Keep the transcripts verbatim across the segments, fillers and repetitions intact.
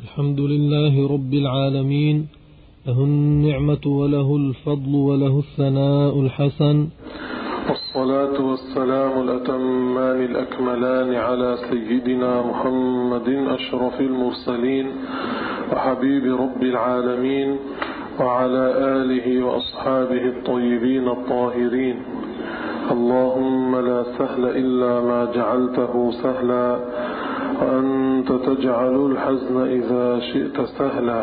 الحمد لله رب العالمين، له النعمة وله الفضل وله الثناء الحسن، والصلاة والسلام الأتمان الأكملان على سيدنا محمد أشرف المرسلين وحبيب رب العالمين وعلى آله وأصحابه الطيبين الطاهرين. اللهم لا سهل إلا ما جعلته سهلا، وأنت تجعل الحزن إذا شئت سهلا.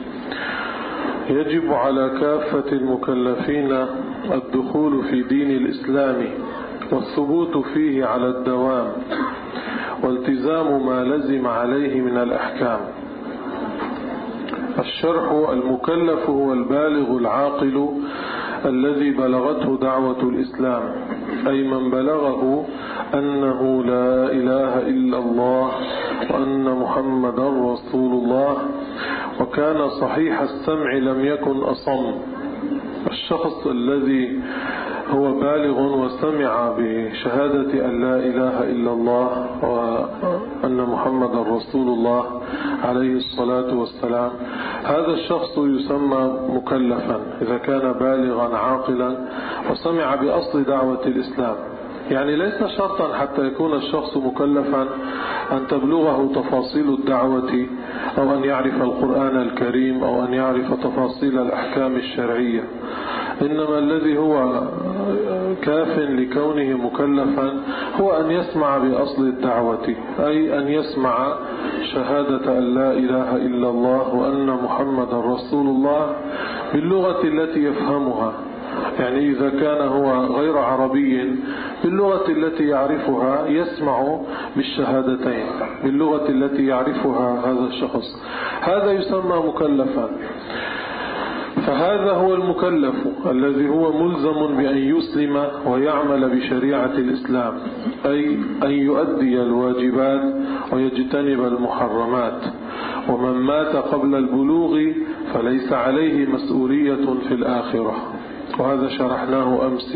يجب على كافة المكلفين الدخول في دين الإسلام والثبوت فيه على الدوام والتزام ما لزم عليه من الأحكام. الشرح: المكلف هو البالغ العاقل الذي بلغته دعوة الإسلام، أي من بلغه أنه لا إله إلا الله وأن محمدا رسول الله، وكان صحيح السمع لم يكن أصم. الشخص الذي هو بالغ وسمع بشهادة أن لا إله إلا الله وأن محمدا رسول الله عليه الصلاة والسلام، هذا الشخص يسمى مكلفا إذا كان بالغا عاقلا وسمع بأصل دعوة الإسلام. يعني ليس شرطا حتى يكون الشخص مكلفا أن تبلغه تفاصيل الدعوة أو أن يعرف القرآن الكريم أو أن يعرف تفاصيل الأحكام الشرعية، إنما الذي هو كاف لكونه مكلفا هو أن يسمع بأصل الدعوة، أي أن يسمع شهادة أن لا إله إلا الله وأن محمد رسول الله باللغة التي يفهمها. يعني إذا كان هو غير عربي باللغة التي يعرفها يسمع بالشهادتين باللغة التي يعرفها هذا الشخص، هذا يسمى مكلفا. فهذا هو المكلف الذي هو ملزم بأن يسلم ويعمل بشريعة الإسلام، أي أن يؤدي الواجبات ويجتنب المحرمات. ومن مات قبل البلوغ فليس عليه مسؤولية في الآخرة، وهذا شرحناه أمس.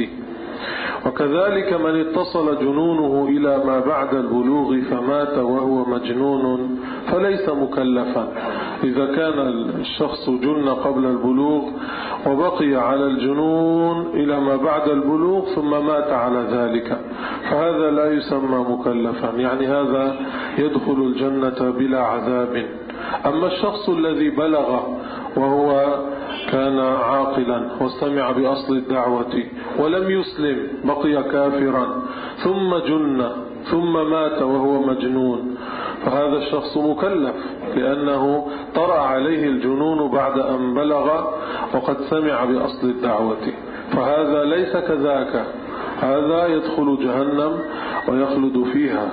وكذلك من اتصل جنونه إلى ما بعد البلوغ فمات وهو مجنون فليس مكلفا. إذا كان الشخص جن قبل البلوغ وبقي على الجنون إلى ما بعد البلوغ ثم مات على ذلك فهذا لا يسمى مكلفا، يعني هذا يدخل الجنة بلا عذاب. أما الشخص الذي بلغ وهو كان عاقلا وسمع بأصل الدعوة ولم يسلم بقي كافرا ثم جن ثم مات وهو مجنون، فهذا الشخص مكلف لأنه طرأ عليه الجنون بعد أن بلغ وقد سمع بأصل الدعوة، فهذا ليس كذاك، هذا يدخل جهنم ويخلد فيها.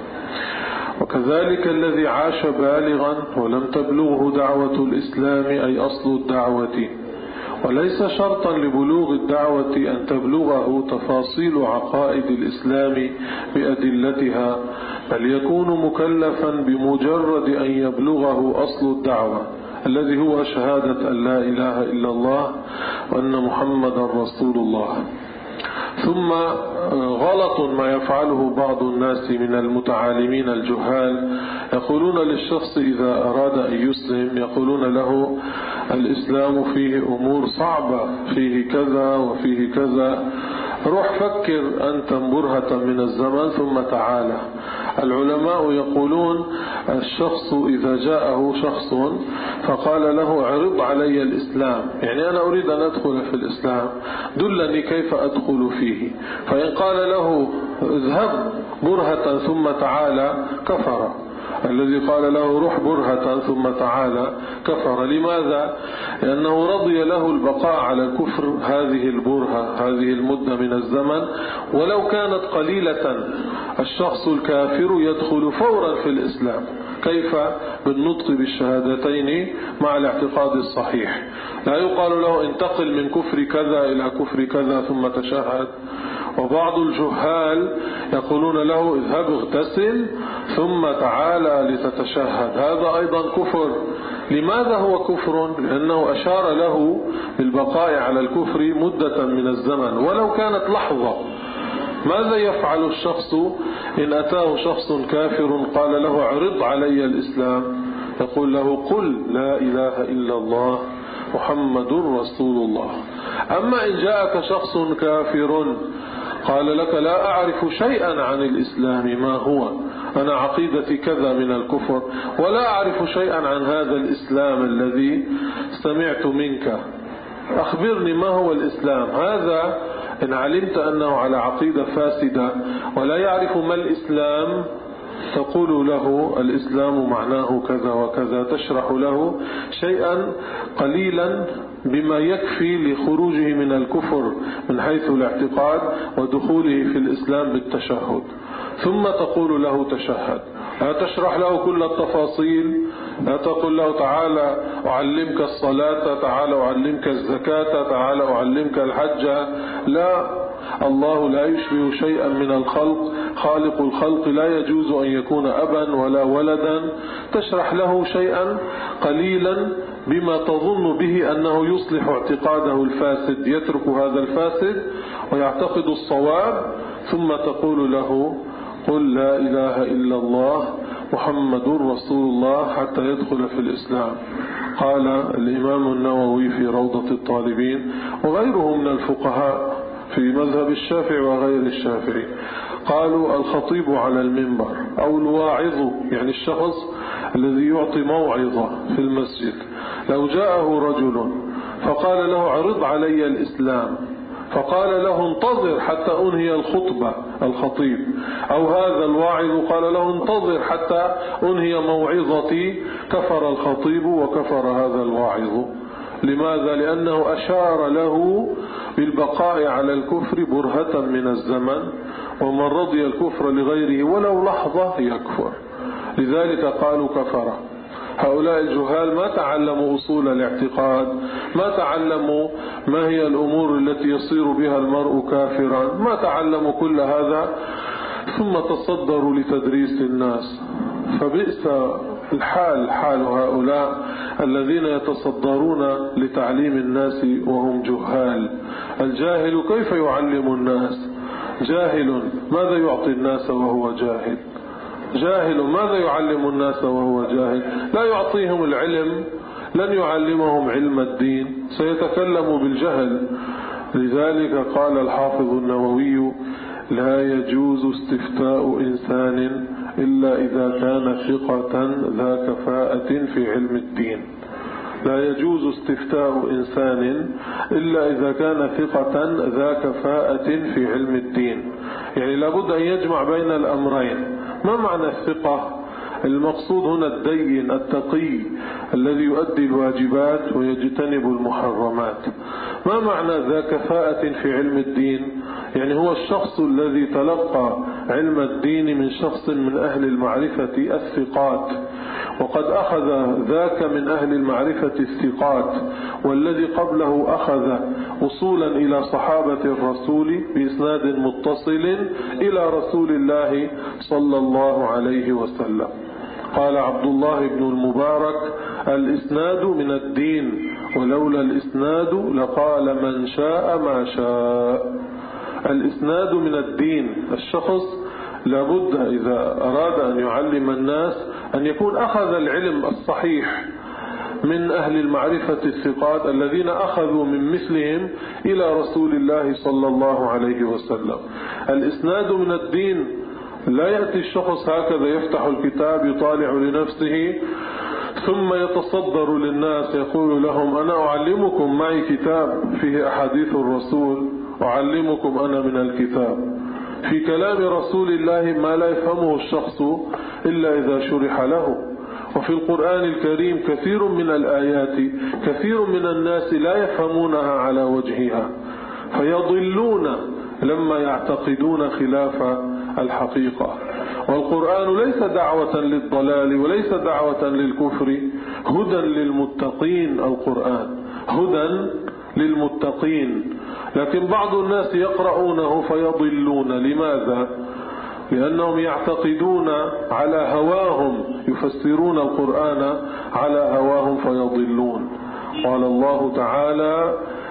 وكذلك الذي عاش بالغا ولم تبلغه دعوة الإسلام أي أصل الدعوة، وليس شرطا لبلوغ الدعوة أن تبلغه تفاصيل عقائد الإسلام بأدلتها، بل يكون مكلفا بمجرد أن يبلغه أصل الدعوة الذي هو شهادة أن لا إله إلا الله وأن محمد رسول الله. ثم غلط ما يفعله بعض الناس من المتعالمين الجهال، يقولون للشخص إذا أراد أن يسلم يقولون له الإسلام فيه أمور صعبة، فيه كذا وفيه كذا، روح فكر أنت برهة من الزمن ثم تعالى. العلماء يقولون الشخص إذا جاءه شخص فقال له عرض علي الإسلام، يعني أنا أريد أن أدخل في الإسلام، دلني كيف أدخل فيه، فإن قال له اذهب برهة ثم تعالى كفر. الذي قال له روح برهة ثم تعالى كفر. لماذا؟ لأنه رضي له البقاء على كفر هذه البرهة هذه المدة من الزمن ولو كانت قليلة. الشخص الكافر يدخل فورا في الإسلام، كيف؟ بالنطق بالشهادتين مع الاعتقاد الصحيح، لا يقال له انتقل من كفر كذا إلى كفر كذا ثم تشهد. وبعض الجهال يقولون له اذهب اغتسل ثم تعالى لتتشهد، هذا أيضا كفر. لماذا هو كفر؟ لأنه أشار له بالبقاء على الكفر مدة من الزمن ولو كانت لحظة. ماذا يفعل الشخص إن أتاه شخص كافر قال له عرض علي الإسلام؟ يقول له قل لا إله إلا الله محمد رسول الله. أما إن جاءك شخص كافر قال لك لا أعرف شيئا عن الإسلام ما هو، أنا عقيدتي كذا من الكفر، ولا أعرف شيئا عن هذا الإسلام الذي سمعت منك، أخبرني ما هو الإسلام. هذا إن علمت أنه على عقيدة فاسدة ولا يعرف ما الإسلام تقول له الإسلام معناه كذا وكذا، تشرح له شيئا قليلا بما يكفي لخروجه من الكفر من حيث الاعتقاد ودخوله في الإسلام بالتشهد، ثم تقول له تشهد. لا تشرح له كل التفاصيل، لا تقول له تعالى أعلمك الصلاة، تعالى أعلمك الزكاة، تعالى أعلمك الحج. لا، الله لا يشبه شيئا من الخلق، خالق الخلق لا يجوز أن يكون أبا ولا ولدا. تشرح له شيئا قليلا بما تظن به أنه يصلح اعتقاده الفاسد، يترك هذا الفاسد ويعتقد الصواب، ثم تقول له قل لا إله إلا الله محمد رسول الله حتى يدخل في الإسلام. قال الإمام النووي في روضة الطالبين وغيره من الفقهاء في مذهب الشافعي وغير الشافعي، قالوا الخطيب على المنبر أو الواعظ، يعني الشخص الذي يعطي موعظة في المسجد، لو جاءه رجل فقال له عرض علي الإسلام، فقال له انتظر حتى أنهي الخطبة الخطيب، أو هذا الواعظ قال له انتظر حتى أنهي موعظتي، كفر الخطيب وكفر هذا الواعظ. لماذا؟ لأنه أشار له بالبقاء على الكفر برهة من الزمن، ومن رضي الكفر لغيره ولو لحظة يكفر، لذلك قالوا كفر. هؤلاء الجهال ما تعلموا أصول الاعتقاد، ما تعلموا ما هي الأمور التي يصير بها المرء كافرا، ما تعلموا كل هذا، ثم تصدروا لتدريس الناس. فبئس الحال حال هؤلاء الذين يتصدرون لتعليم الناس وهم جهال. الجاهل كيف يعلم الناس؟ جاهل ماذا يعطي الناس وهو جاهل؟ جاهل ماذا يعلم الناس وهو جاهل؟ لا يعطيهم العلم، لن يعلمهم علم الدين، سيتكلم بالجهل. لذلك قال الحافظ النووي لا يجوز استفتاء إنسان إلا إذا كان ثقة ذا كفاءة في علم الدين. لا يجوز استفتاء إنسان إلا إذا كان ثقة ذا كفاءة في علم الدين، يعني لابد أن يجمع بين الأمرين. ما معنى الثقة؟ المقصود هنا الدين التقي الذي يؤدي الواجبات ويجتنب المحرمات. ما معنى ذا كفاءة في علم الدين؟ يعني هو الشخص الذي تلقى علم الدين من شخص من أهل المعرفة الثقات، وقد أخذ ذاك من أهل المعرفة الثقات، والذي قبله أخذ وصولا إلى صحابة الرسول بإسناد متصل إلى رسول الله صلى الله عليه وسلم. قال عبد الله بن المبارك الإسناد من الدين، ولولا الإسناد لقال من شاء ما شاء. الإسناد من الدين، الشخص لابد إذا أراد أن يعلم الناس أن يكون أخذ العلم الصحيح من أهل المعرفة الثقات الذين أخذوا من مثلهم إلى رسول الله صلى الله عليه وسلم. الإسناد من الدين، لا يأتي الشخص هكذا يفتح الكتاب يطالع لنفسه ثم يتصدر للناس يقول لهم أنا أعلمكم، معي كتاب فيه أحاديث الرسول، أعلمكم أنا من الكتاب. في كلام رسول الله ما لا يفهمه الشخص إلا إذا شرح له. وفي القرآن الكريم كثير من الآيات كثير من الناس لا يفهمونها على وجهها، فيضلون لما يعتقدون خلاف الحقيقة. والقرآن ليس دعوة للضلال وليس دعوة للكفر، هدى للمتقين. القرآن هدى للمتقين، لكن بعض الناس يقرؤونه فيضلون. لماذا؟ لأنهم يعتقدون على هواهم، يفسرون القرآن على هواهم فيضلون. قال الله تعالى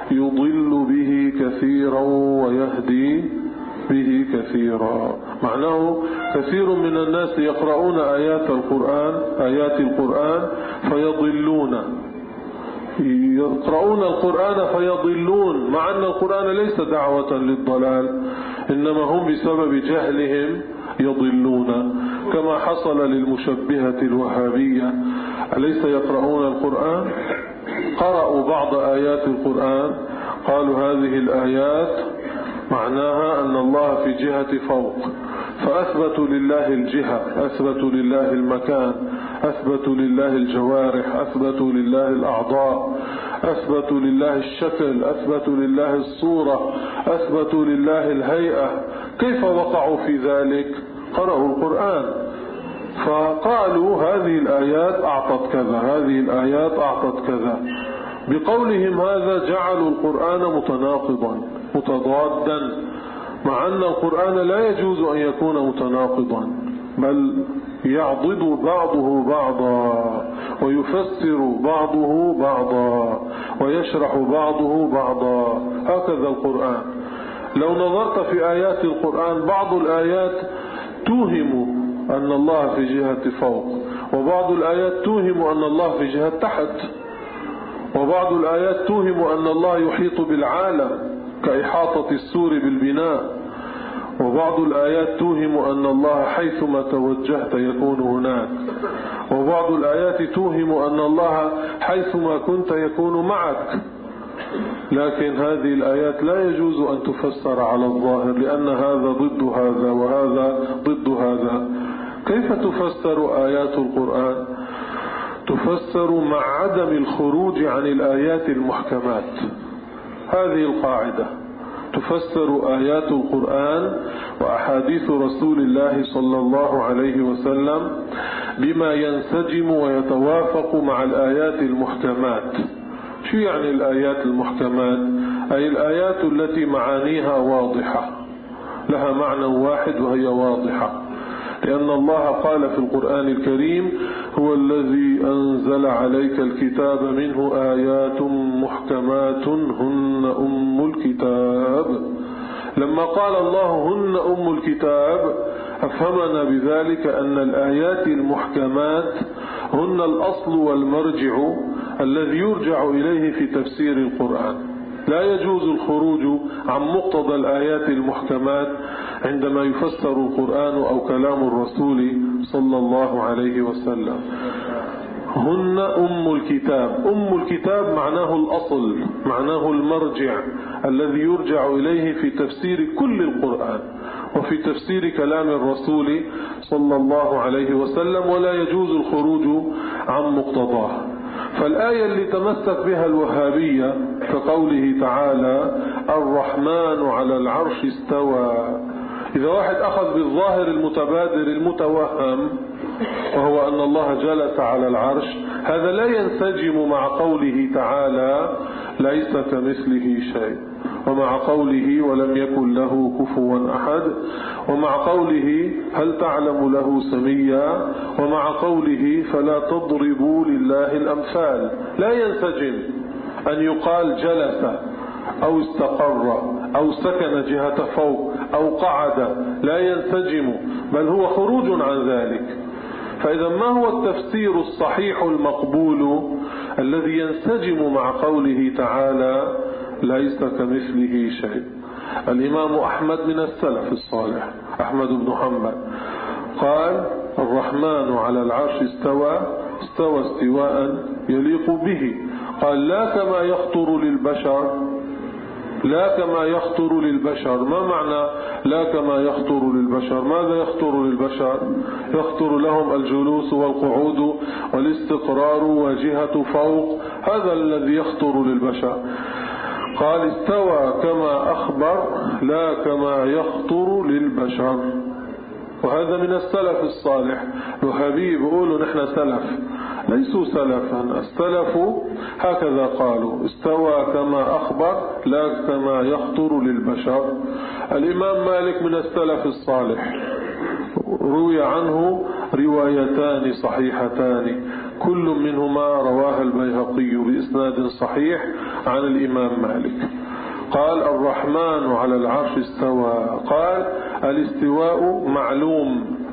يضل به كثيرا ويهدي به كثيرا، معناه كثير من الناس يقرؤون آيات القرآن آيات القرآن فيضلون، يقرؤون القرآن فيضلون، مع أن القرآن ليس دعوة للضلال، إنما هم بسبب جهلهم يضلون، كما حصل للمشبهة الوهابية. أليس يقرؤون القرآن؟ قرأوا بعض آيات القرآن قالوا هذه الآيات معناها أن الله في جهة فوق، فأثبتوا لله الجهة، أثبتوا لله المكان، أثبتوا لله الجوارح، أثبتوا لله الأعضاء، أثبتوا لله الشكل، أثبتوا لله الصورة، أثبتوا لله الهيئة. كيف وقعوا في ذلك؟ قرأوا القرآن فقالوا هذه الآيات أعطت كذا، هذه الآيات أعطت كذا. بقولهم هذا جعلوا القرآن متناقضا متضادا، مع أن القرآن لا يجوز أن يكون متناقضا، بل يعضد بعضه بعضا ويفسر بعضه بعضا ويشرح بعضه بعضا، هكذا القرآن. لو نظرت في آيات القرآن بعض الآيات توهم أن الله في جهة فوق، وبعض الآيات توهم أن الله في جهة تحت، وبعض الآيات توهم أن الله يحيط بالعالم كإحاطة السور بالبناء، وبعض الآيات توهم أن الله حيثما توجهت يكون هناك، وبعض الآيات توهم أن الله حيثما كنت يكون معك. لكن هذه الآيات لا يجوز أن تفسر على الظاهر، لأن هذا ضد هذا وهذا ضد هذا. كيف تفسر آيات القرآن؟ تفسر مع عدم الخروج عن الآيات المحكمات. هذه القاعدة، تفسر آيات القرآن وأحاديث رسول الله صلى الله عليه وسلم بما ينسجم ويتوافق مع الآيات المحكمات. شو يعني الآيات المحكمات؟ أي الآيات التي معانيها واضحة، لها معنى واحد وهي واضحة، لأن الله قال في القرآن الكريم هو الذي أنزل عليك الكتاب منه آيات محكمات هن أم الكتاب. لما قال الله هن أم الكتاب أفهمنا بذلك أن الآيات المحكمات هن الأصل والمرجع الذي يرجع إليه في تفسير القرآن. لا يجوز الخروج عن مقتضى الآيات المحكمات عندما يفسر القرآن أو كلام الرسول صلى الله عليه وسلم. هن أم الكتاب، أم الكتاب معناه الأصل، معناه المرجع الذي يرجع إليه في تفسير كل القرآن وفي تفسير كلام الرسول صلى الله عليه وسلم، ولا يجوز الخروج عن مقتضاه. فالآية اللي تمسك بها الوهابية كقوله تعالى الرحمن على العرش استوى، إذا واحد أخذ بالظاهر المتبادر المتوهم وهو أن الله جلس على العرش، هذا لا ينسجم مع قوله تعالى ليس كمثله شيء، ومع قوله ولم يكن له كفوا أحد، ومع قوله هل تعلم له سميا، ومع قوله فلا تضربوا لله الأمثال. لا ينسجم أن يقال جلس أو استقر أو سكن جهة فوق أو قعد، لا ينسجم، بل هو خروج عن ذلك. فإذا ما هو التفسير الصحيح المقبول الذي ينسجم مع قوله تعالى ليس كمثله شيء؟ الإمام أحمد من السلف الصالح، أحمد بن حنبل، قال الرحمن على العرش استوى استوى استواء يليق به. قال لا كما يخطر للبشر، لا كما يخطر للبشر. ما معنى لا كما يخطر للبشر؟ ماذا يخطر للبشر؟ يخطر لهم الجلوس والقعود والاستقرار وجهة فوق، هذا الذي يخطر للبشر. قال استوى كما أخبر لا كما يخطر للبشر. وهذا من السلف الصالح. الوهابي بيقولوا نحن سلف، ليسوا سلفا. السلف هكذا قالوا استوى كما أخبر لا كما يخطر للبشر. الإمام مالك من السلف الصالح، روي عنه روايتان صحيحتان كل منهما رواه البيهقي بإسناد صحيح عن الإمام مالك. قال الرحمن على العرش استوى، قال الاستواء معلوم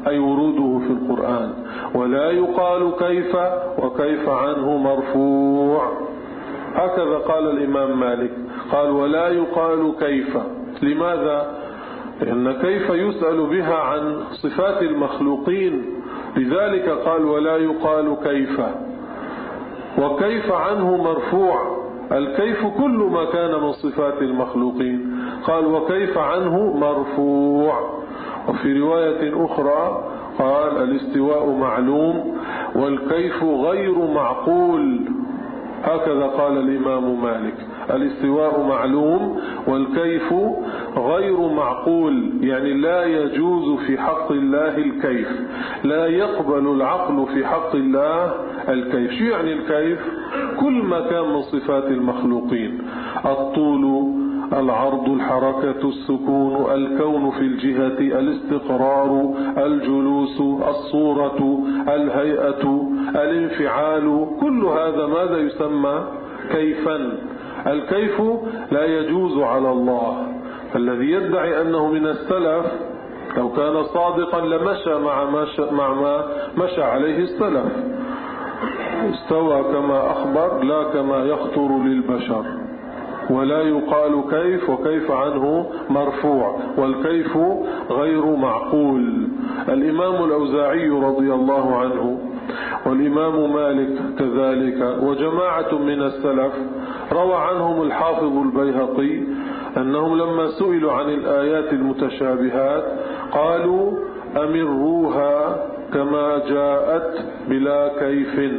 أي وروده في القرآن. ولا يقال كيف وكيف عنه مرفوع. هكذا قال الإمام مالك، قال ولا يقال كيف. لماذا؟ لأن كيف يسأل بها عن صفات المخلوقين، لذلك قال ولا يقال كيف. وكيف عنه مرفوع، الكيف كل ما كان من صفات المخلوقين، قال وكيف عنه مرفوع. وفي رواية أخرى قال الاستواء معلوم والكيف غير معقول. هكذا قال الإمام مالك، الاستواء معلوم والكيف غير معقول، يعني لا يجوز في حق الله الكيف، لا يقبل العقل في حق الله الكيف. شو يعني الكيف؟ كل ما كان من صفات المخلوقين، الطول، العرض، الحركة، السكون، الكون في الجهة، الاستقرار، الجلوس، الصورة، الهيئة، الانفعال، كل هذا ماذا يسمى؟ كيفا. الكيف لا يجوز على الله. فالذي يدعي أنه من السلف لو كان صادقا لمشى مع ما, مع ما مشى عليه السلف، استوى كما أخبر لا كما يخطر للبشر. ولا يقال كيف وكيف عنه مرفوع، والكيف غير معقول. الإمام الأوزاعي رضي الله عنه والإمام مالك كذلك وجماعة من السلف روى عنهم الحافظ البيهقي أنهم لما سئلوا عن الآيات المتشابهات قالوا أمروها كما جاءت بلا كيف،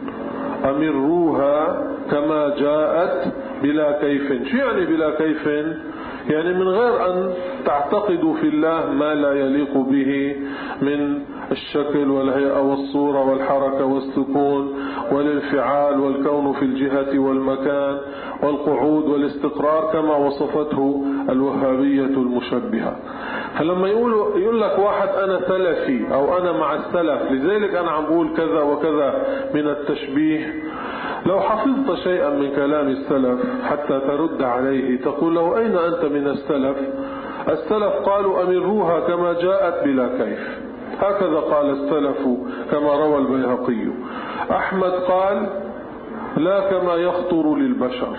أمروها كما جاءت بلا كيف. شو يعني بلا كيف؟ يعني من غير أن تعتقدوا في الله ما لا يليق به من الشكل والهيئة والصورة والحركة والسكون والانفعال والكون في الجهة والمكان والقعود والاستقرار كما وصفته الوهابية المشبهة. فلما يقول, يقول لك واحد أنا سلفي أو أنا مع السلف لذلك أنا عم بقول كذا وكذا من التشبيه، لو حفظت شيئا من كلام السلف حتى ترد عليه تقول له أين أنت من السلف؟ السلف قالوا أمروها كما جاءت بلا كيف، هكذا قال السلف كما روى البيهقي. أحمد قال لا كما يخطر للبشر،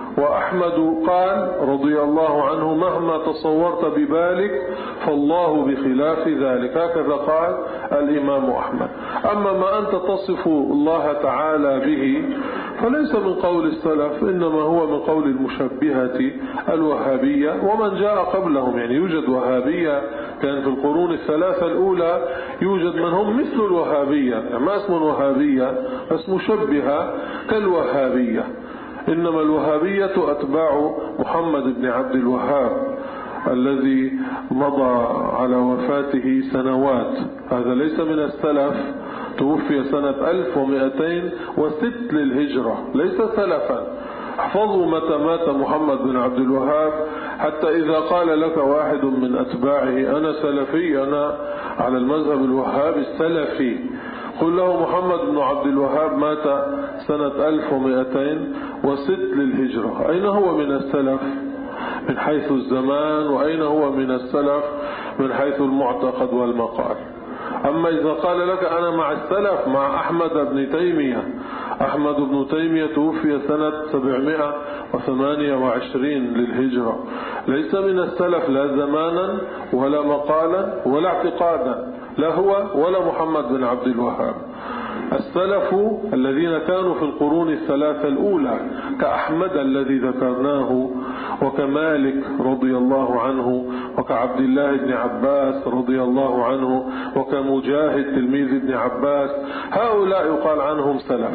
وأحمد قال رضي الله عنه مهما تصورت ببالك فالله بخلاف ذلك، هكذا قال الإمام أحمد. أما ما أنت تصف الله تعالى به فليس من قول السلف، إنما هو من قول المشبهة الوهابية ومن جاء قبلهم. يعني يوجد وهابية كان في القرون الثلاثة الأولى، يوجد من هم مثل الوهابية، يعني ما اسم وهابية بس مشبهة كالوهابية. إنما الوهابية أتباع محمد بن عبد الوهاب الذي مضى على وفاته سنوات، هذا ليس من السلف، توفي سنة ألف ومئتين وست للهجرة، ليس سلفا. احفظوا متى مات محمد بن عبد الوهاب، حتى إذا قال لك واحد من أتباعه أنا سلفي، أنا على المذهب الوهابي السلفي، قل له محمد بن عبد الوهاب مات سنة ألف ومئتين وست للهجرة، أين هو من السلف من حيث الزمان، وأين هو من السلف من حيث المعتقد والمقال؟ أما إذا قال لك أنا مع السلف مع أحمد بن تيمية، أحمد بن تيمية توفي سنة سبعمائة وثمانية وعشرين للهجرة، ليس من السلف لا زمانا ولا مقالا ولا اعتقادا، لا هو ولا محمد بن عبد الوهاب. السلف الذين كانوا في القرون الثلاثة الأولى كأحمد الذي ذكرناه وكمالك رضي الله عنه وكعبد الله بن عباس رضي الله عنه وكمجاهد تلميذ ابن عباس، هؤلاء يقال عنهم سلف.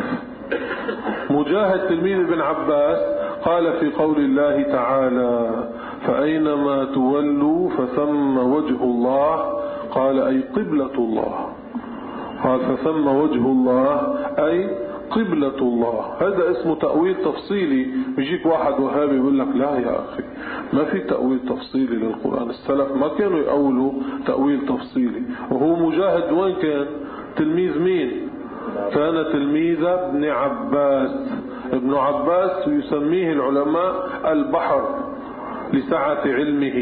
مجاهد تلميذ ابن عباس قال في قول الله تعالى فأينما تولوا فثم وجه الله، قال أي قبلة الله، قال فثم وجه الله أي قبلة الله. هذا اسمه تأويل تفصيلي. بيجيك واحد وهابي يقول لك لا يا أخي ما في تأويل تفصيلي للقرآن، السلف ما كانوا يأولوا تأويل تفصيلي. وهو مجاهد وين كان؟ تلميذ مين؟ كان تلميذ ابن عباس. ابن عباس يسميه العلماء البحر لسعة علمه،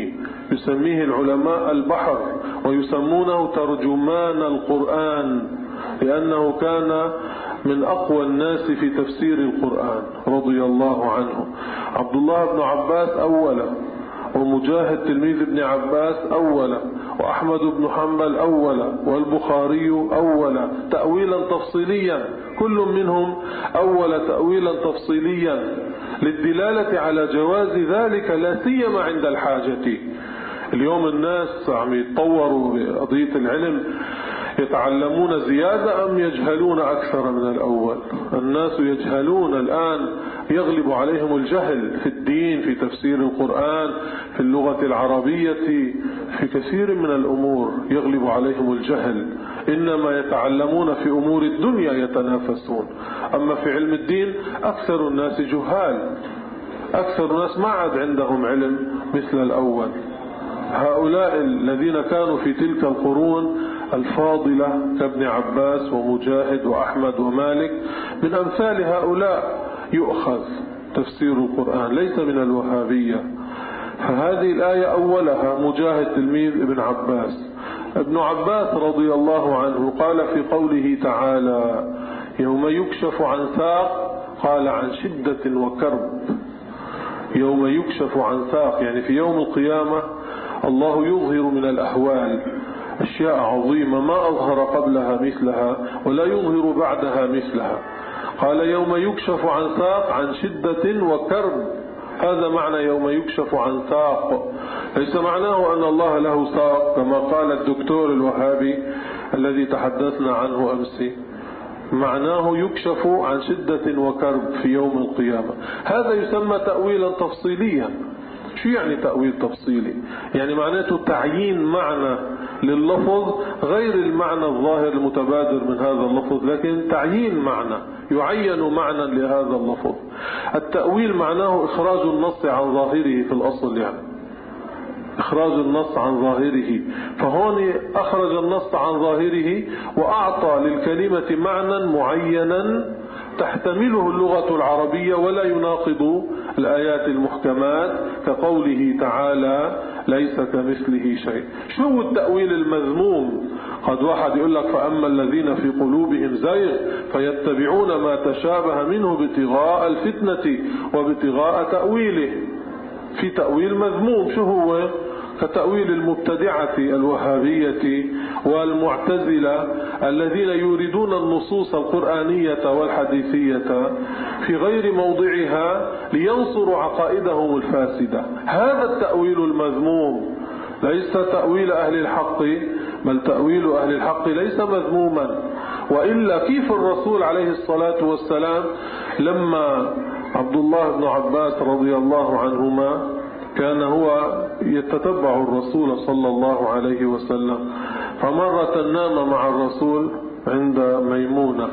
يسميه العلماء البحر، ويسمونه ترجمان القرآن، لأنه كان من أقوى الناس في تفسير القرآن رضي الله عنه. عبد الله بن عباس أولا، ومجاهد تلميذ ابن عباس أولا، وأحمد بن حنبل أولا، والبخاري أولا تأويلا تفصيليا، كل منهم أول تأويلا تفصيليا للدلالة على جواز ذلك، لا سيما عند الحاجة. اليوم الناس عم يتطوروا بقضية العلم، يتعلمون زيادة أم يجهلون أكثر من الأول؟ الناس يجهلون الآن، يغلب عليهم الجهل في الدين، في تفسير القرآن، في اللغة العربية، في كثير من الأمور يغلب عليهم الجهل، إنما يتعلمون في أمور الدنيا يتنافسون. أما في علم الدين أكثر الناس جهال، أكثر الناس ما عاد عندهم علم مثل الأول. هؤلاء الذين كانوا في تلك القرون الفاضلة كابن عباس ومجاهد وأحمد ومالك، من أمثال هؤلاء يؤخذ تفسير القرآن، ليس من الوهابية. فهذه الآية أولها مجاهد تلميذ ابن عباس. ابن عباس رضي الله عنه قال في قوله تعالى يوم يكشف عن ساق، قال عن شدة وكرب. يوم يكشف عن ساق يعني في يوم القيامة الله يظهر من الأحوال أشياء عظيمة ما أظهر قبلها مثلها ولا يظهر بعدها مثلها. قال يوم يكشف عن ساق عن شدة وكرب، هذا معنى يوم يكشف عن ساق. ليس معناه أن الله له ساق كما قال الدكتور الوهابي الذي تحدثنا عنه أمس، معناه يكشف عن شدة وكرب في يوم القيامة. هذا يسمى تأويلا تفصيليا. شو يعني تأويل تفصيلي؟ يعني معناته تعيين معنى لللفظ غير المعنى الظاهر المتبادر من هذا اللفظ، لكن تعيين معنى، يعين معنى لهذا اللفظ. التأويل معناه إخراج النص عن ظاهره في الأصل، يعني إخراج النص عن ظاهره. فهون أخرج النص عن ظاهره وأعطى للكلمة معنى معينا تحتمله اللغة العربية ولا يناقض الآيات المحكمات، كقوله تعالى ليس كمثله شيء. شو التأويل المذموم؟ قد واحد يقول لك فأما الذين في قلوبهم زيغ فيتبعون ما تشابه منه ابتغاء الفتنة وابتغاء تأويله. في تأويل مذموم، شو هو؟ كتأويل المبتدعة الوهابية والمعتزلة الذين يريدون النصوص القرآنية والحديثية في غير موضعها لينصروا عقائدهم الفاسدة. هذا التأويل المذموم، ليس تأويل أهل الحق، بل تأويل أهل الحق ليس مذموما. وإلا كيف الرسول عليه الصلاة والسلام لما عبد الله بن عباس رضي الله عنهما كان هو يتتبع الرسول صلى الله عليه وسلم، فمرة نام مع الرسول عند ميمونة،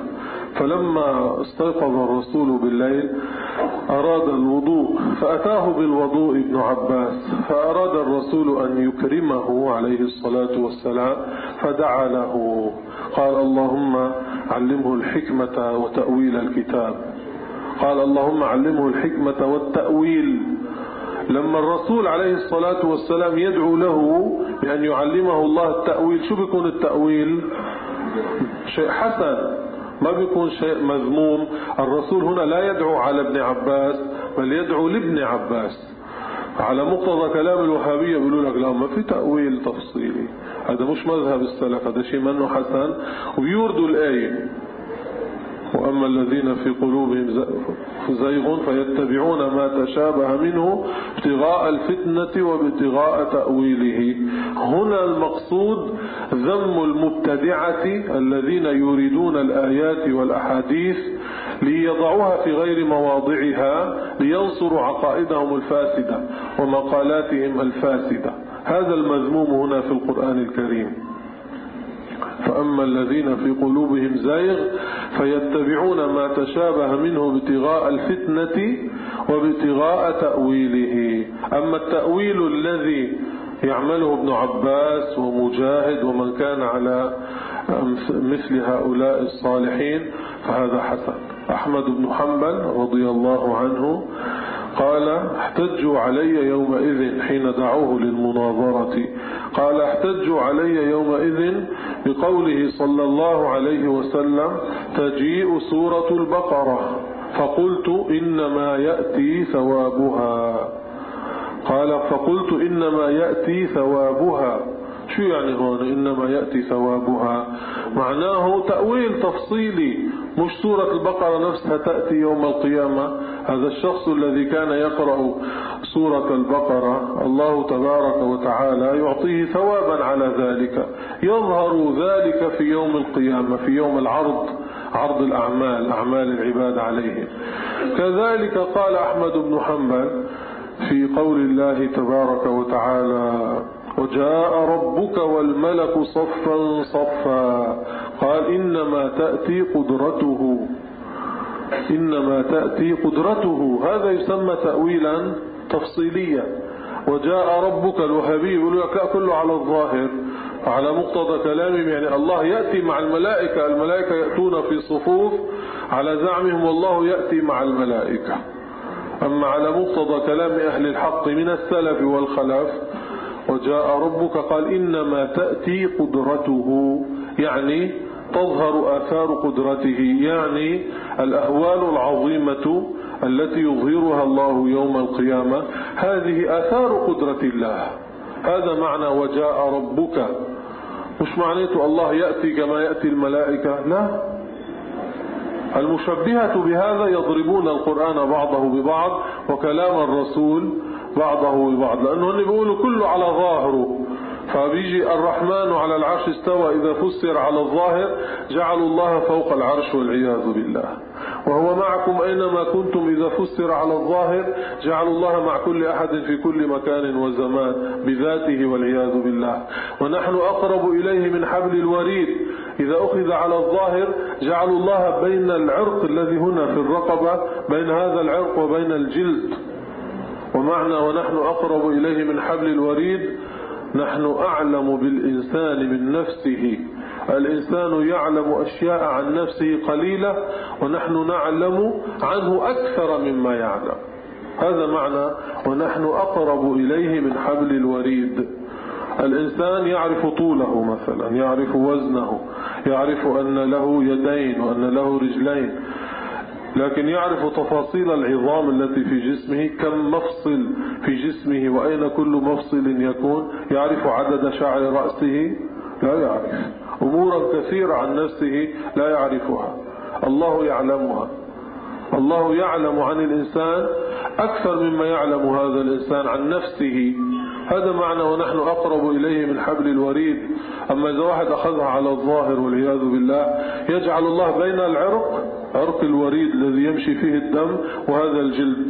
فلما استيقظ الرسول بالليل أراد الوضوء، فأتاه بالوضوء ابن عباس، فأراد الرسول أن يكرمه عليه الصلاة والسلام فدعا له، قال اللهم علمه الحكمة وتأويل الكتاب. قال اللهم علمه الحكمة والتأويل. لما الرسول عليه الصلاة والسلام يدعو له بأن يعلمه الله التأويل، شو بيكون التأويل؟ شيء حسن، ما بيكون شيء مذموم. الرسول هنا لا يدعو على ابن عباس بل يدعو لابن عباس. على مقتضى كلام الوهابية بيقولوا لك لا، ما في تأويل تفصيلي، هذا مش مذهب السلف، هذا شيء منه حسن، وبيوردوا الآية وأما الذين في قلوبهم زيغ فيتبعون ما تشابه منه ابتغاء الفتنة وابتغاء تأويله. هنا المقصود ذم المبتدعة الذين يريدون الآيات والأحاديث ليضعوها في غير مواضعها لينصروا عقائدهم الفاسدة ومقالاتهم الفاسدة. هذا المذموم هنا في القرآن الكريم. فأما الذين في قلوبهم زيغ فيتبعون ما تشابه منه ابتغاء الفتنة وابتغاء تأويله. أما التأويل الذي يعمله ابن عباس ومجاهد ومن كان على مثل هؤلاء الصالحين فهذا حسن. أحمد بن حنبل رضي الله عنه قال احتجوا علي يومئذ حين دعوه للمناظرة. قال احتجوا علي يومئذ بقوله صلى الله عليه وسلم تجيء سورة البقرة، فقلت إنما يأتي ثوابها. قال فقلت إنما يأتي ثوابها. شو يعني هون إنما يأتي ثوابها؟ معناه تأويل تفصيلي، مش سورة البقرة نفسها تأتي يوم القيامة. هذا الشخص الذي كان يقرأ سورة البقرة الله تبارك وتعالى يعطيه ثوابا على ذلك، يظهر ذلك في يوم القيامة، في يوم العرض، عرض الأعمال، أعمال العباد عليه. كذلك قال أحمد بن حنبل في قول الله تبارك وتعالى وجاء ربك والملك صفا صفا، قال إنما تأتي قدرته، إنما تأتي قدرته. هذا يسمى تأويلا تفصيليا. وجاء ربك، الوهابي يقول لك كله على الظاهر على مقتضى كلامهم، يعني الله يأتي مع الملائكة، الملائكة يأتون في صفوف على زعمهم والله يأتي مع الملائكة. أما على مقتضى كلام أهل الحق من السلف والخلف وجاء ربك قال إنما تأتي قدرته، يعني تظهر آثار قدرته، يعني الأهوال العظيمة التي يظهرها الله يوم القيامة هذه آثار قدرة الله. هذا معنى وجاء ربك، مش معناته الله يأتي كما يأتي الملائكة، لا. المشبهة بهذا يضربون القرآن بعضه ببعض وكلام الرسول بعضه ببعض، لأنه اللي بيقولوا كله على ظاهره. فبيجي الرحمن على العرش استوى، إذا فسر على الظاهر جعلوا الله فوق العرش والعياذ بالله. وهو معكم أينما كنتم، إذا فسر على الظاهر جعلوا الله مع كل أحد في كل مكان وزمان بذاته والعياذ بالله. ونحن أقرب إليه من حبل الوريد، إذا أخذ على الظاهر جعلوا الله بين العرق الذي هنا في الرقبة، بين هذا العرق وبين الجلد. ومعنى ونحن أقرب إليه من حبل الوريد نحن أعلم بالإنسان من نفسه. الإنسان يعلم أشياء عن نفسه قليلة ونحن نعلم عنه أكثر مما يعلم. هذا معنى ونحن أقرب إليه من حبل الوريد. الإنسان يعرف طوله مثلا، يعرف وزنه، يعرف أن له يدين وأن له رجلين، لكن يعرف تفاصيل العظام التي في جسمه، كم مفصل في جسمه وأين كل مفصل يكون، يعرف عدد شعر رأسه، لا يعرف. أمورا كثيرة عن نفسه لا يعرفها، الله يعلمها. الله يعلم عن الإنسان أكثر مما يعلم هذا الإنسان عن نفسه. هذا معنى ونحن أقرب إليه من حبل الوريد. أما إذا واحد أخذها على الظاهر والعياذ بالله يجعل الله بين العرق، عرق الوريد الذي يمشي فيه الدم، وهذا الجلد،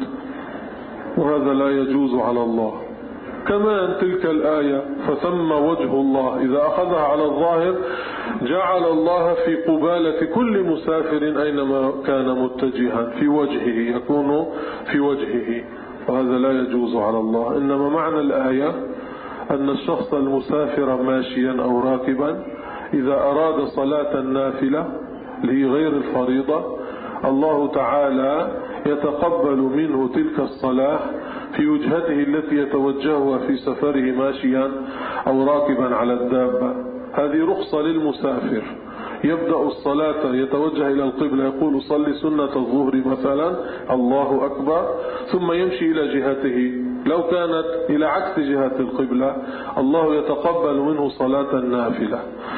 وهذا لا يجوز على الله. كمان تلك الآية فثم وجه الله، إذا أخذها على الظاهر جعل الله في قبالة كل مسافر أينما كان متجها في وجهه، يكون في وجهه، وهذا لا يجوز على الله. إنما معنى الآية أن الشخص المسافر ماشيا أو راكبا إذا أراد صلاة النافلة اللي هي غير الفريضة الله تعالى يتقبل منه تلك الصلاة في وجهته التي يتوجهها في سفره ماشيا أو راكبا على الدابة. هذه رخصة للمسافر، يبدأ الصلاة يتوجه إلى القبلة يقول صلي سنة الظهر مثلا الله أكبر، ثم يمشي إلى جهته. لو كانت إلى عكس جهة القبلة الله يتقبل منه صلاة النافلة.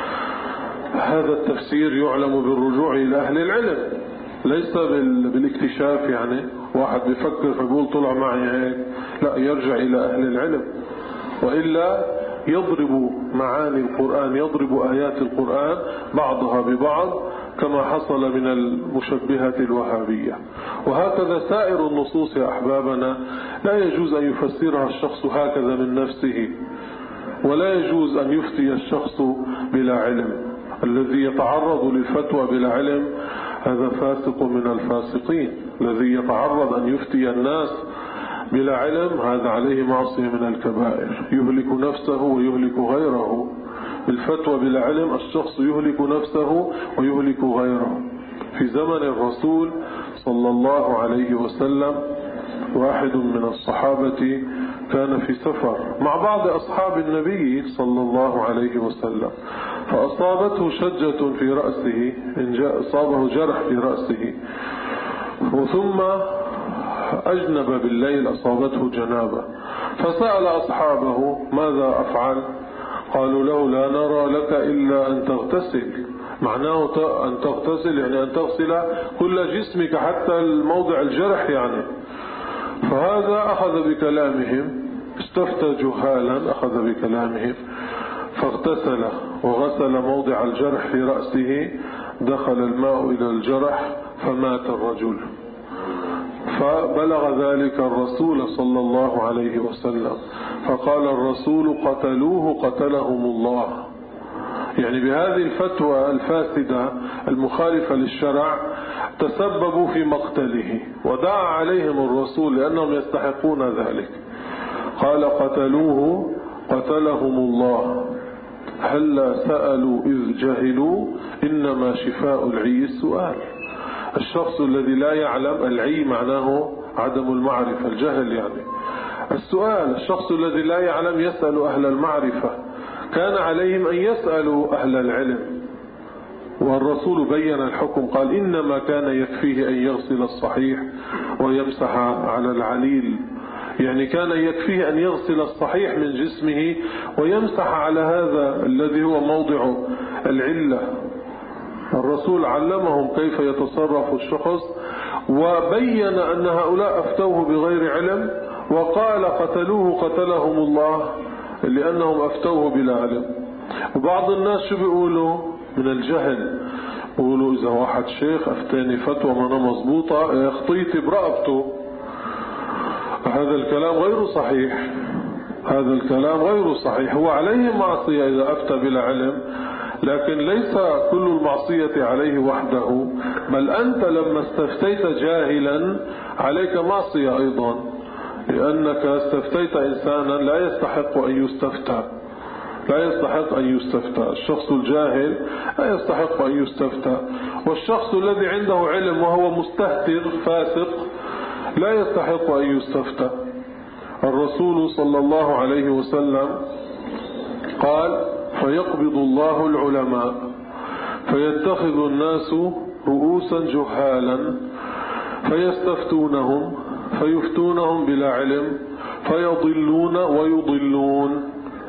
هذا التفسير يعلم بالرجوع إلى أهل العلم، ليس بالاكتشاف. يعني واحد بيفكر فيقول طلع معي هيك، لا، يرجع إلى أهل العلم، وإلا يضرب معاني القرآن، يضرب آيات القرآن بعضها ببعض كما حصل من المشبهة الوهابية. وهكذا سائر النصوص يا أحبابنا لا يجوز أن يفسرها الشخص هكذا من نفسه، ولا يجوز أن يفتي الشخص بلا علم. الذي يتعرض للفتوى بلا علم هذا فاسق من الفاسقين. الذي يتعرض أن يفتي الناس بلا علم هذا عليه معصية من الكبائر، يهلك نفسه ويهلك غيره. بالفتوى بلا علم الشخص يهلك نفسه ويهلك غيره. في زمن الرسول صلى الله عليه وسلم واحد من الصحابة كان في سفر مع بعض أصحاب النبي صلى الله عليه وسلم، فأصابته شجة في رأسه، أصابه جرح في رأسه، ثم أجنب بالليل، أصابته جنابة، فسأل أصحابه ماذا أفعل؟ قالوا له لا نرى لك إلا أن تغتسل. معناه أن تغتسل يعني أن تغسل كل جسمك حتى الموضع الجرح يعني. فهذا أخذ بكلامهم، استفتى جهالا، أخذ بكلامهم فاغتسل وغسل موضع الجرح في رأسه، دخل الماء إلى الجرح فمات الرجل. فبلغ ذلك الرسول صلى الله عليه وسلم، فقال الرسول قتلوه قتلهم الله. يعني بهذه الفتوى الفاسدة المخالفة للشرع تسببوا في مقتله، ودعا عليهم الرسول لأنهم يستحقون ذلك. قال قتلوه قتلهم الله، هلا سألوا إذ جهلوا، إنما شفاء العي السؤال. الشخص الذي لا يعلم، العي معناه عدم المعرفة، الجهل يعني السؤال. الشخص الذي لا يعلم يسأل أهل المعرفة، كان عليهم أن يسألوا أهل العلم، والرسول بين الحكم، قال إنما كان يكفيه أن يغسل الصحيح ويمسح على العليل. يعني كان يكفيه أن يغسل الصحيح من جسمه ويمسح على هذا الذي هو موضع العلة. الرسول علمهم كيف يتصرف الشخص، وبين أن هؤلاء أفتوه بغير علم، وقال قتلوه قتلهم الله لأنهم أفتوه بلا علم. وبعض الناس شو بيقولوا من الجهل، بيقولوا إذا واحد شيخ أفتاني فتوى ما مضبوطة خطيتي برقبته. هذا الكلام غير صحيح، هذا الكلام غير صحيح. هو عليه معصية إذا أفتى بلا علم، لكن ليس كل المعصية عليه وحده، بل أنت لما استفتيت جاهلا عليك معصية أيضا، لأنك استفتيت إنسانا لا يستحق أن يستفتى، لا يستحق أن يستفتى. الشخص الجاهل لا يستحق أن يستفتى، والشخص الذي عنده علم وهو مستهتر فاسق لا يستحق أن يستفتى. الرسول صلى الله عليه وسلم قال فيقبض الله العلماء فيتخذ الناس رؤوسا جهالا فيستفتونهم فيفتونهم بلا علم فيضلون ويضلون.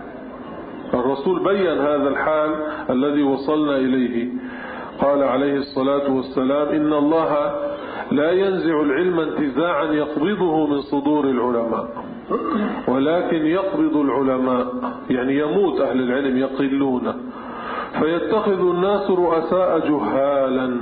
الرسول بيّن هذا الحال الذي وصلنا إليه، قال عليه الصلاة والسلام إن الله لا ينزع العلم انتزاعا يقبضه من صدور العلماء، ولكن يقبض العلماء يعني يموت أهل العلم يقلون، فيتخذ الناس رؤساء جهالا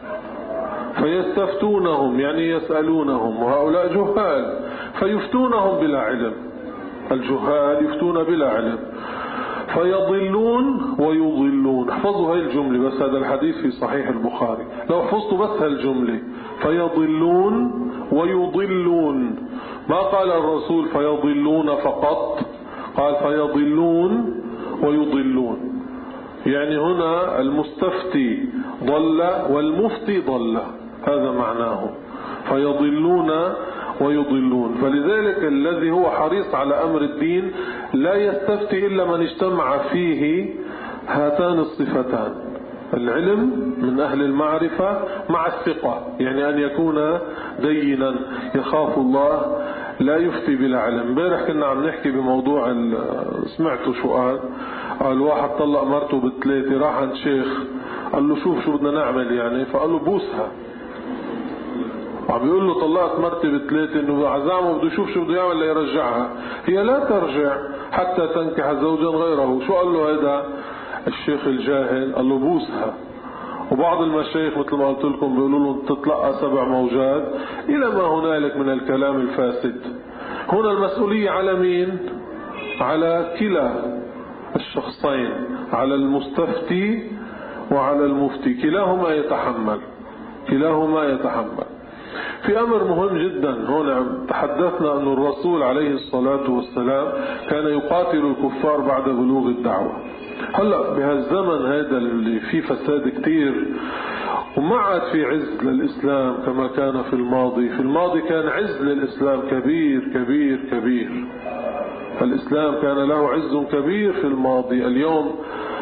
فيستفتونهم يعني يسألونهم، وهؤلاء جهال فيفتونهم بلا علم، الجهال يفتون بلا علم، فيضلون ويضلون. احفظوا هاي الجملة بس، هذا الحديث في صحيح البخاري، لو حفظتوا بس هالجملة فيضلون ويضلون، ما قال الرسول فيضلون فقط، قال فيضلون ويضلون. يعني هنا المستفتي ضل والمفتي ضل، هذا معناه فيضلون ويضلون. فلذلك الذي هو حريص على أمر الدين لا يستفتي إلا من اجتمع فيه هاتان الصفتان، العلم من أهل المعرفة مع الثقة، يعني أن يكون دينا يخاف الله لا يفتي بلا علم. امبارح كنا عم نحكي بموضوع، سمعتوا شو قال؟ قال واحد طلق مرته بثلاثة، راح عند شيخ قال له شوف شو بدنا نعمل يعني، فقال له بوسها. عم بيقول له طلقت مرتي بثلاثة، انه عزامه بده يشوف شو بده يعمل ليرجعها، هي لا ترجع حتى تنكح زوجا غيره. شو قال له هذا الشيخ الجاهل؟ قال له بوسها. وبعض المشايخ مثل ما قلت لكم بيقولوا له تطلقها سبع موجات، الى ما هنالك من الكلام الفاسد. هنا المسؤولية على مين؟ على كلا الشخصين، على المستفتي وعلى المفتي، كلاهما يتحمل، كلاهما يتحمل. في أمر مهم جدا هنا، تحدثنا أن الرسول عليه الصلاة والسلام كان يقاتل الكفار بعد بلوغ الدعوة. هلأ بهالزمن هذا اللي فيه فساد كتير وما عاد في عز للإسلام كما كان في الماضي. في الماضي كان عز للإسلام كبير كبير كبير، الإسلام كان له عز كبير في الماضي. اليوم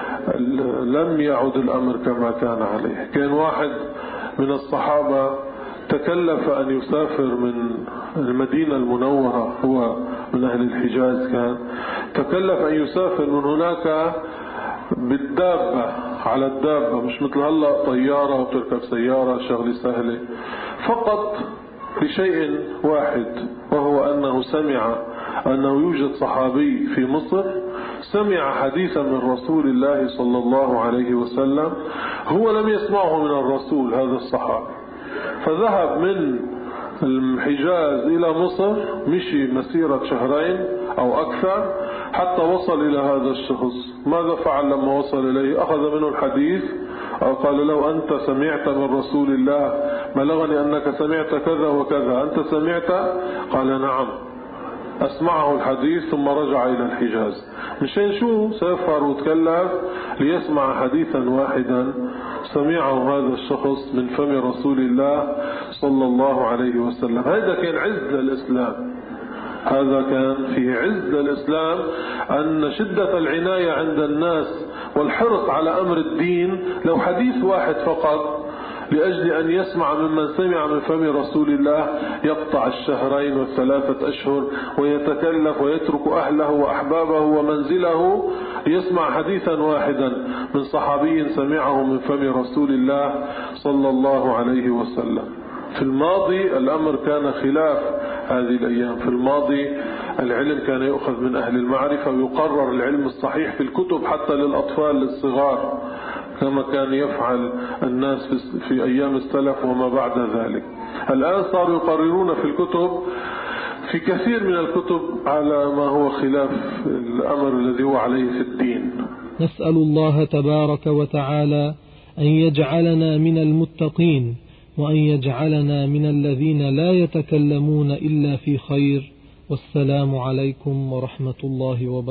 لم يعد الأمر كما كان عليه. كان واحد من الصحابة تكلف أن يسافر من المدينة المنورة، هو من أهل الحجاز، كان تكلف أن يسافر من هناك بالدابة، على الدابة، مش مثل هلأ طيارة وتركب سيارة شغلة سهلة، فقط لشيء واحد، وهو أنه سمع أنه يوجد صحابي في مصر سمع حديثا من رسول الله صلى الله عليه وسلم هو لم يسمعه من الرسول هذا الصحابي. فذهب من الحجاز إلى مصر، مشي مسيرة شهرين أو أكثر حتى وصل إلى هذا الشخص. ماذا فعل لما وصل إليه؟ أخذ منه الحديث أو قال له: أنت سمعت من رسول الله، بلغني أنك سمعت كذا وكذا، أنت سمعت؟ قال: نعم. أسمعه الحديث ثم رجع إلى الحجاز. مشان شو؟ سافر وتكلف ليسمع حديثا واحدا سمعه هذا الشخص من فم رسول الله صلى الله عليه وسلم. هذا كان عز للإسلام، هذا كان فيه عز للإسلام، أن شدة العناية عند الناس والحرص على أمر الدين. لو حديث واحد فقط لأجل أن يسمع ممن سمع من فم رسول الله يقطع الشهرين والثلاثة أشهر ويتكلف ويترك أهله وأحبابه ومنزله ليسمع حديثا واحدا من صحابي سمعه من فم رسول الله صلى الله عليه وسلم. في الماضي الأمر كان خلاف هذه الأيام. في الماضي العلم كان يؤخذ من أهل المعرفة ويقرر العلم الصحيح في الكتب حتى للأطفال الصغار، كما كان يفعل الناس في أيام السلف وما بعد ذلك. الآن صاروا يقررون في الكتب، في كثير من الكتب، على ما هو خلاف الأمر الذي هو عليه في الدين. نسأل الله تبارك وتعالى أن يجعلنا من المتقين، وأن يجعلنا من الذين لا يتكلمون إلا في خير. والسلام عليكم ورحمة الله وبركاته.